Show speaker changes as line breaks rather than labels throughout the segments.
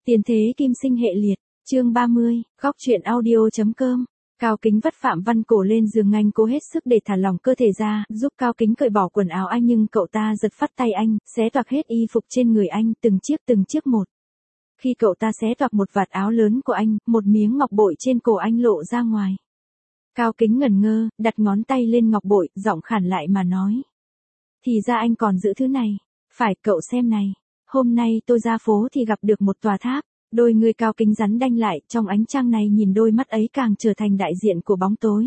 Tiền thế kim sinh hệ liệt, chương 30, góc truyện audio.com. Cao Kính vắt Phạm Văn Cổ lên giường, anh cố hết sức để thả lỏng cơ thể ra, giúp Cao Kính cởi bỏ quần áo anh, nhưng cậu ta giật phắt tay anh, xé toạc hết y phục trên người anh, từng chiếc một. Khi cậu ta xé toạc một vạt áo lớn của anh, một miếng ngọc bội trên cổ anh lộ ra ngoài. Cao Kính ngẩn ngơ, đặt ngón tay lên ngọc bội, giọng khản lại mà nói. Thì ra anh còn giữ thứ này. Phải, cậu xem này. Hôm nay tôi ra phố thì gặp được một tòa tháp. Đôi người Cao Kính rắn đanh lại, trong ánh trăng này nhìn đôi mắt ấy càng trở thành đại diện của bóng tối.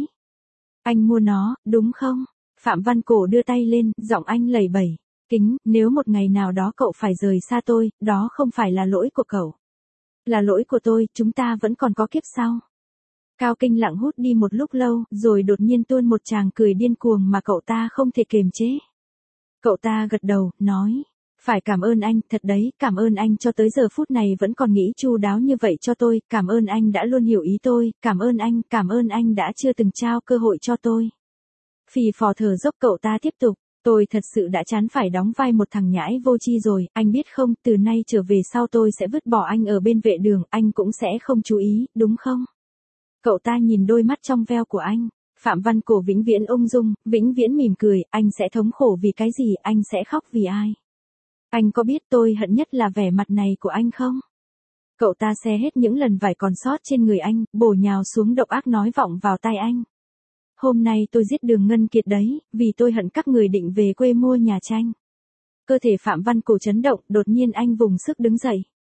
Anh mua nó, đúng không? Phạm Văn Cổ đưa tay lên, giọng anh lẩy bẩy. Kính, nếu một ngày nào đó cậu phải rời xa tôi, đó không phải là lỗi của cậu. Là lỗi của tôi, chúng ta vẫn còn có kiếp sau. Cao Kính lặng hút đi một lúc lâu, rồi đột nhiên tuôn một tràng cười điên cuồng mà cậu ta không thể kiềm chế. Cậu ta gật đầu, nói. Phải, cảm ơn anh, thật đấy, cảm ơn anh cho tới giờ phút này vẫn còn nghĩ chu đáo như vậy cho tôi, cảm ơn anh đã luôn hiểu ý tôi, cảm ơn anh đã chưa từng trao cơ hội cho tôi. Phì phò thở dốc cậu ta tiếp tục, tôi thật sự đã chán phải đóng vai một thằng nhãi vô tri rồi, anh biết không, từ nay trở về sau tôi sẽ vứt bỏ anh ở bên vệ đường, anh cũng sẽ không chú ý, đúng không? Cậu ta nhìn đôi mắt trong veo của anh. Phạm Văn Cổ vĩnh viễn ung dung, vĩnh viễn mỉm cười, anh sẽ thống khổ vì cái gì, anh sẽ khóc vì ai? Anh có biết tôi hận nhất là vẻ mặt này của anh không? Cậu ta xé hết những lần vải còn sót trên người anh, bổ nhào xuống độc ác nói vọng vào tai anh. Hôm nay tôi giết Đường Ngân Kiệt đấy, vì tôi hận các người định về quê mua nhà tranh. Cơ thể Phạm Văn Cổ chấn động, đột nhiên anh vùng sức đứng dậy.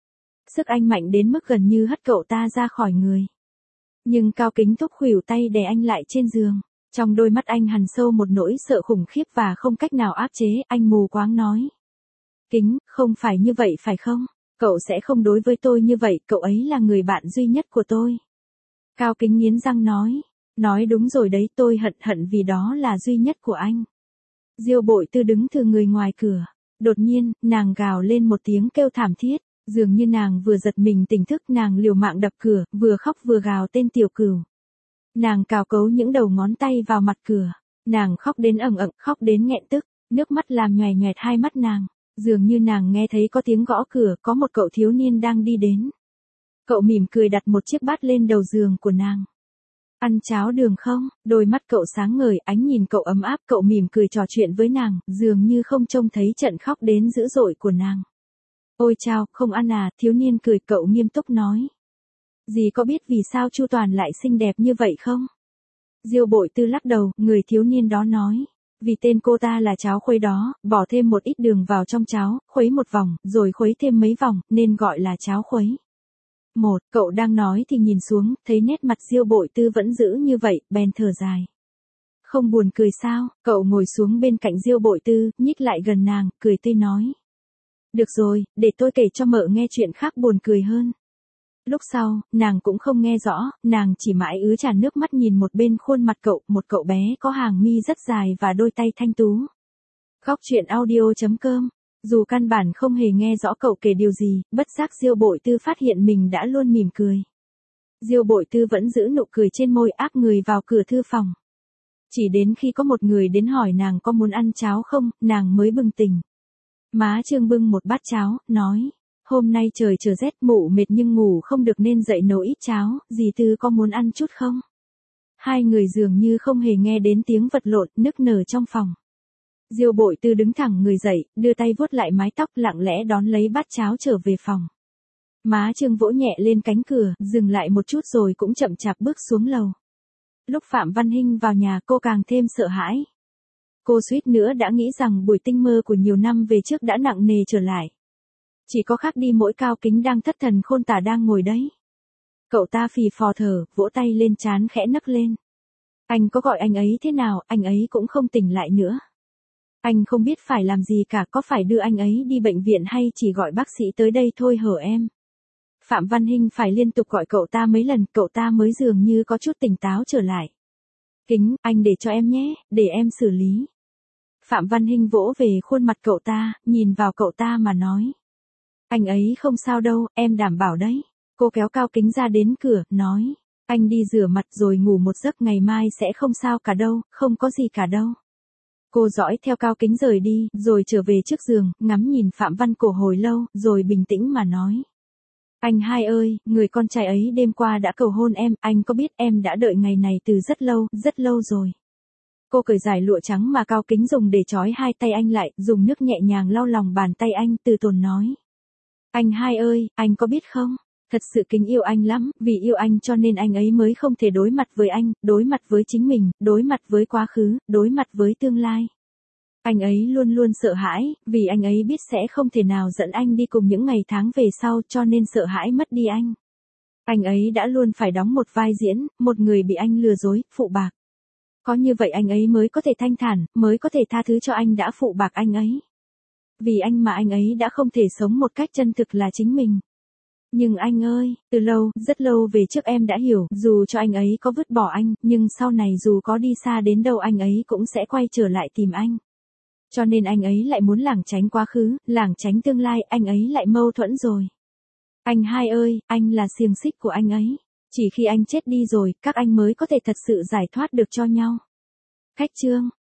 Sức anh mạnh đến mức gần như hất cậu ta ra khỏi người. Nhưng Cao Kính thúc khuỷu tay đè anh lại trên giường. Trong đôi mắt anh hằn sâu một nỗi sợ khủng khiếp và không cách nào áp chế, anh mù quáng nói. Kính, không phải như vậy phải không? Cậu sẽ không đối với tôi như vậy, cậu ấy là người bạn duy nhất của tôi. Cao Kính nghiến răng nói. Nói đúng rồi đấy, tôi hận vì đó là duy nhất của anh. Diêu Bội Tư đứng từ người ngoài cửa. Đột nhiên, nàng gào lên một tiếng kêu thảm thiết. Dường như nàng vừa giật mình tỉnh thức, nàng liều mạng đập cửa, vừa khóc vừa gào tên Tiểu Cửu. Nàng cào cấu những đầu ngón tay vào mặt cửa. Nàng khóc đến ầng ậng, khóc đến nghẹn tức, nước mắt làm nhòe nhòe hai mắt nàng. Dường như nàng nghe thấy có tiếng gõ cửa, có một cậu thiếu niên đang đi đến. Cậu mỉm cười đặt một chiếc bát lên đầu giường của nàng. Ăn cháo đường không? Đôi mắt cậu sáng ngời, ánh nhìn cậu ấm áp, cậu mỉm cười trò chuyện với nàng, dường như không trông thấy trận khóc đến dữ dội của nàng. Ôi chao, không ăn à, thiếu niên cười, cậu nghiêm túc nói. Dì có biết vì sao Chu Toàn lại xinh đẹp như vậy không? Diêu Bội Tư lắc đầu, người thiếu niên đó nói. Vì tên cô ta là cháo khuấy đó, bỏ thêm một ít đường vào trong cháo, khuấy một vòng, rồi khuấy thêm mấy vòng, nên gọi là cháo khuấy. Cậu đang nói thì nhìn xuống, thấy nét mặt Diêu Bội Tư vẫn giữ như vậy, bèn thở dài. Không buồn cười sao? Cậu ngồi xuống bên cạnh Diêu Bội Tư, nhích lại gần nàng, cười tươi nói. Được rồi, để tôi kể cho mợ nghe chuyện khác buồn cười hơn. Lúc sau, nàng cũng không nghe rõ, nàng chỉ mãi ứa tràn nước mắt nhìn một bên khuôn mặt cậu, một cậu bé có hàng mi rất dài và đôi tay thanh tú. Góc truyện audio.com. Dù căn bản không hề nghe rõ cậu kể điều gì, bất giác Diêu Bội Tư phát hiện mình đã luôn mỉm cười. Diêu Bội Tư vẫn giữ nụ cười trên môi, áp người vào cửa thư phòng. Chỉ đến khi có một người đến hỏi nàng có muốn ăn cháo không, nàng mới bừng tỉnh. Má Trương bưng một bát cháo, nói. Hôm nay trời trở rét, mụ mệt nhưng ngủ không được nên dậy nấu ít cháo, dì Tư có muốn ăn chút không? Hai người dường như không hề nghe đến tiếng vật lộn, nức nở trong phòng. Diêu Bội Tư đứng thẳng người dậy, đưa tay vuốt lại mái tóc, lặng lẽ đón lấy bát cháo trở về phòng. Má Trương vỗ nhẹ lên cánh cửa, dừng lại một chút rồi cũng chậm chạp bước xuống lầu. Lúc Phạm Văn Hinh vào nhà, cô càng thêm sợ hãi. Cô suýt nữa đã nghĩ rằng buổi tinh mơ của nhiều năm về trước đã nặng nề trở lại. Chỉ có khác đi mỗi Cao Kính đang thất thần khôn tả đang ngồi đấy. Cậu ta phì phò thở, vỗ tay lên trán khẽ nấc lên. Anh có gọi anh ấy thế nào, anh ấy cũng không tỉnh lại nữa. Anh không biết phải làm gì cả, có phải đưa anh ấy đi bệnh viện hay chỉ gọi bác sĩ tới đây thôi hở em? Phạm Văn Hinh phải liên tục gọi cậu ta mấy lần, cậu ta mới dường như có chút tỉnh táo trở lại. Kính, anh để cho em nhé, để em xử lý. Phạm Văn Hinh vỗ về khuôn mặt cậu ta, nhìn vào cậu ta mà nói. Anh ấy không sao đâu, em đảm bảo đấy. Cô kéo Cao Kính ra đến cửa, nói. Anh đi rửa mặt rồi ngủ một giấc, ngày mai sẽ không sao cả đâu, không có gì cả đâu. Cô dõi theo Cao Kính rời đi, rồi trở về trước giường, ngắm nhìn Phạm Văn Cổ hồi lâu, rồi bình tĩnh mà nói. Anh hai ơi, người con trai ấy đêm qua đã cầu hôn em, anh có biết em đã đợi ngày này từ rất lâu rồi. Cô cởi dải lụa trắng mà Cao Kính dùng để trói hai tay anh lại, dùng nước nhẹ nhàng lau lòng bàn tay anh, từ tốn nói. Anh hai ơi, anh có biết không? Thật sự Kính yêu anh lắm, vì yêu anh cho nên anh ấy mới không thể đối mặt với anh, đối mặt với chính mình, đối mặt với quá khứ, đối mặt với tương lai. Anh ấy luôn luôn sợ hãi, vì anh ấy biết sẽ không thể nào dẫn anh đi cùng những ngày tháng về sau cho nên sợ hãi mất đi anh. Anh ấy đã luôn phải đóng một vai diễn, một người bị anh lừa dối, phụ bạc. Có như vậy anh ấy mới có thể thanh thản, mới có thể tha thứ cho anh đã phụ bạc anh ấy. Vì anh mà anh ấy đã không thể sống một cách chân thực là chính mình. Nhưng anh ơi, từ lâu, rất lâu về trước em đã hiểu, dù cho anh ấy có vứt bỏ anh, nhưng sau này dù có đi xa đến đâu anh ấy cũng sẽ quay trở lại tìm anh. Cho nên anh ấy lại muốn lảng tránh quá khứ, lảng tránh tương lai, anh ấy lại mâu thuẫn rồi. Anh hai ơi, anh là xiềng xích của anh ấy. Chỉ khi anh chết đi rồi, các anh mới có thể thật sự giải thoát được cho nhau. Khách chương